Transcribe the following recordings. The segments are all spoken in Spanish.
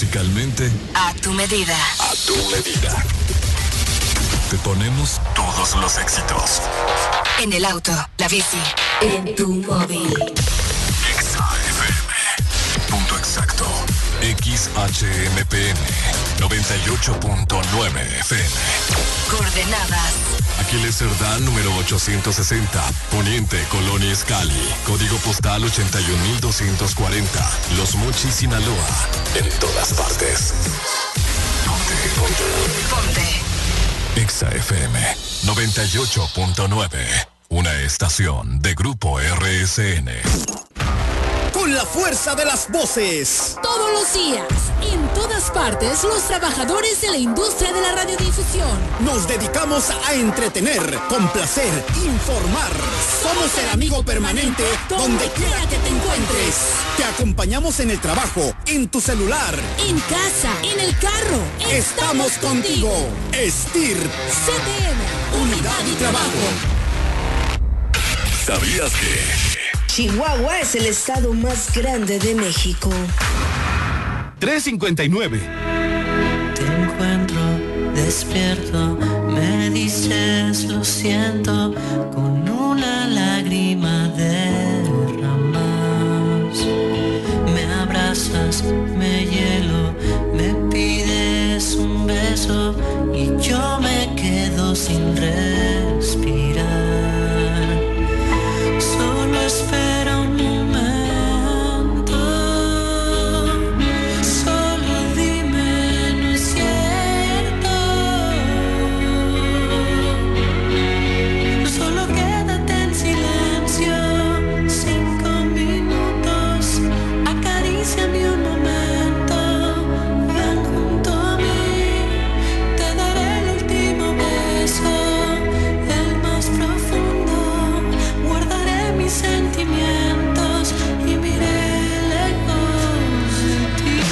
Musicalmente, a tu medida. A tu medida. Te ponemos todos los éxitos. En el auto, la bici, en tu móvil. XAFM. Punto exacto. XHMPN 98.9 FM. Coordenadas. Aquiles Cerdán, número 860. Poniente, Colonia Escali. Código postal 81240. Los Mochis, Sinaloa. En todas partes. Ponte. Exa FM 98.9. Una estación de Grupo RSN. Con la fuerza de las voces. Todos los días, en todas partes, los trabajadores de la industria de la radiodifusión. Nos dedicamos a entretener, complacer, informar. Somos el amigo permanente donde quiera que te encuentres. Te acompañamos en el trabajo, en tu celular, en casa, en el carro. Estamos contigo. STIR, CTM, Unidad y Trabajo. ¿Sabías que Chihuahua es el estado más grande de México? 3:59. Te encuentro despierto, me dices lo siento, con una lágrima derramas. Me abrazas, me hielo, me pides un beso y yo me quedo sin respirar. Solo espera un momento, solo dime, no es cierto. Solo quédate en silencio, 5 minutos, acaríciame un momento, ven junto a mí, te daré el último beso, el más profundo, guardaré mis sentimientos y miré lejos de ti.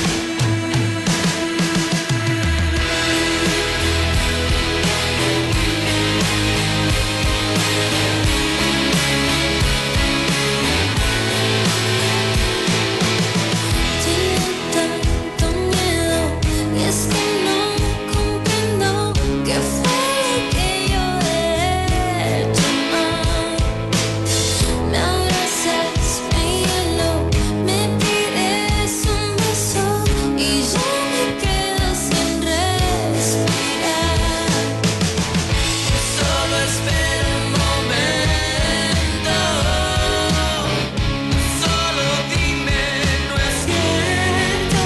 Tiene tanto miedo y es que no comprendo qué fue lo que yo he hecho mal. Me abrazas, me hielo, me pides un beso y yo me quedo sin respirar. Solo espera un momento, solo dime, no es cierto.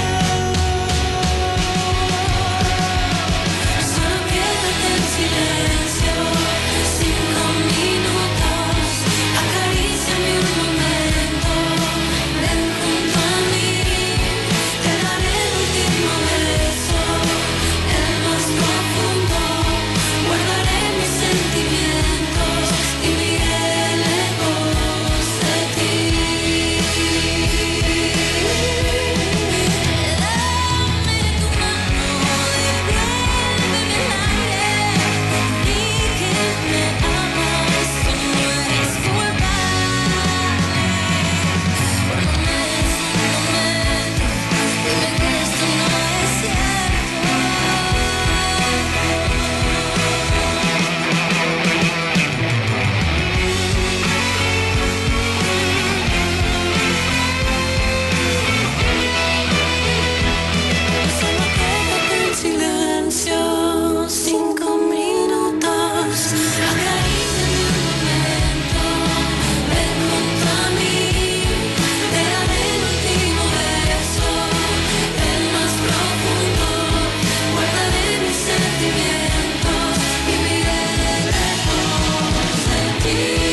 Solo quédate en silencio, 5 minutos, acaríciame un momento, ven junto a mí, te daré el último beso, el más profundo, guardaré mis sentimientos y miré lejos de ti. Dame tu mano, devuélveme el aire, di que me amas, tú no eres culpable. Cuando me des un momento, dime que esto no es cierto. Solo quédate en silencio, 5 minutos, acaríciame un momento, ven junto a mí, te daré el último beso, el más profundo, guardaré mis sentimientos y miré lejos de ti.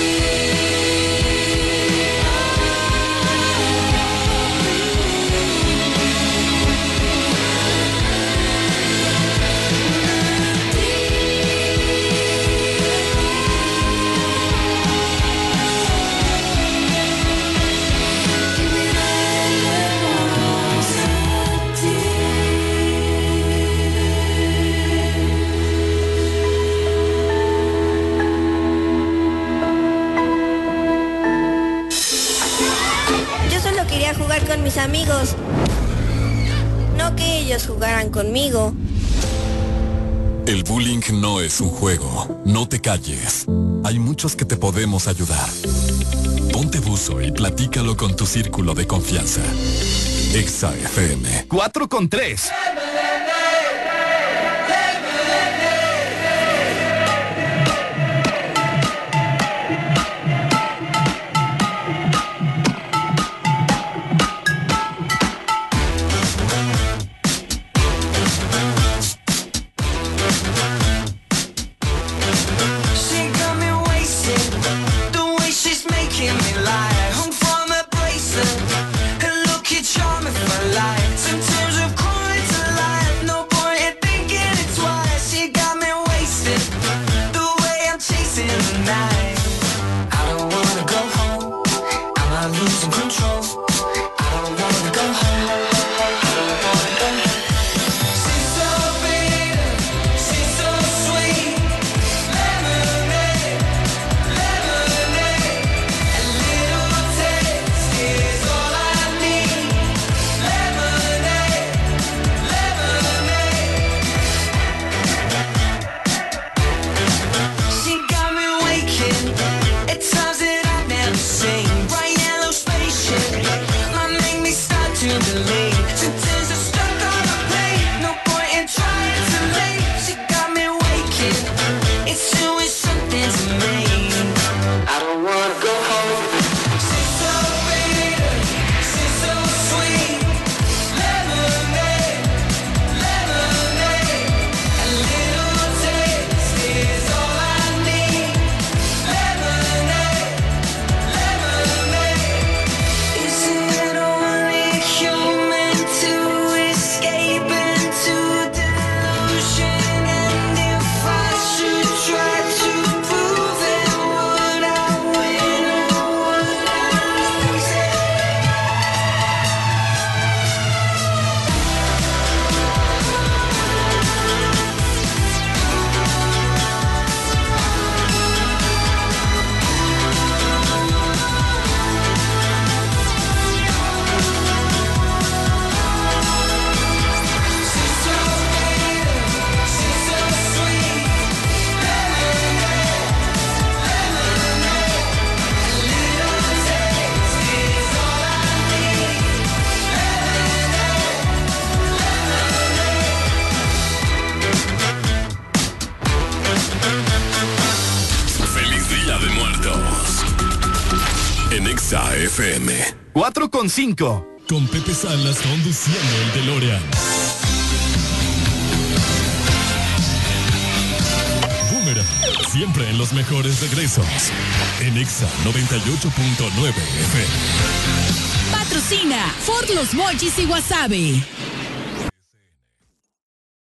Yo solo quería jugar con mis amigos. no que ellos jugaran conmigo. El bullying no es un juego. No te calles. Hay muchos que te podemos ayudar. Ponte buzo y platícalo con tu círculo de confianza. Exa FM. 4:3. FM. 4:5. Con Pepe Salas conduciendo el DeLorean. Boomerang, siempre en los mejores regresos. En Exa 98.9 FM. Patrocina Ford Los Mochis y Wasabi.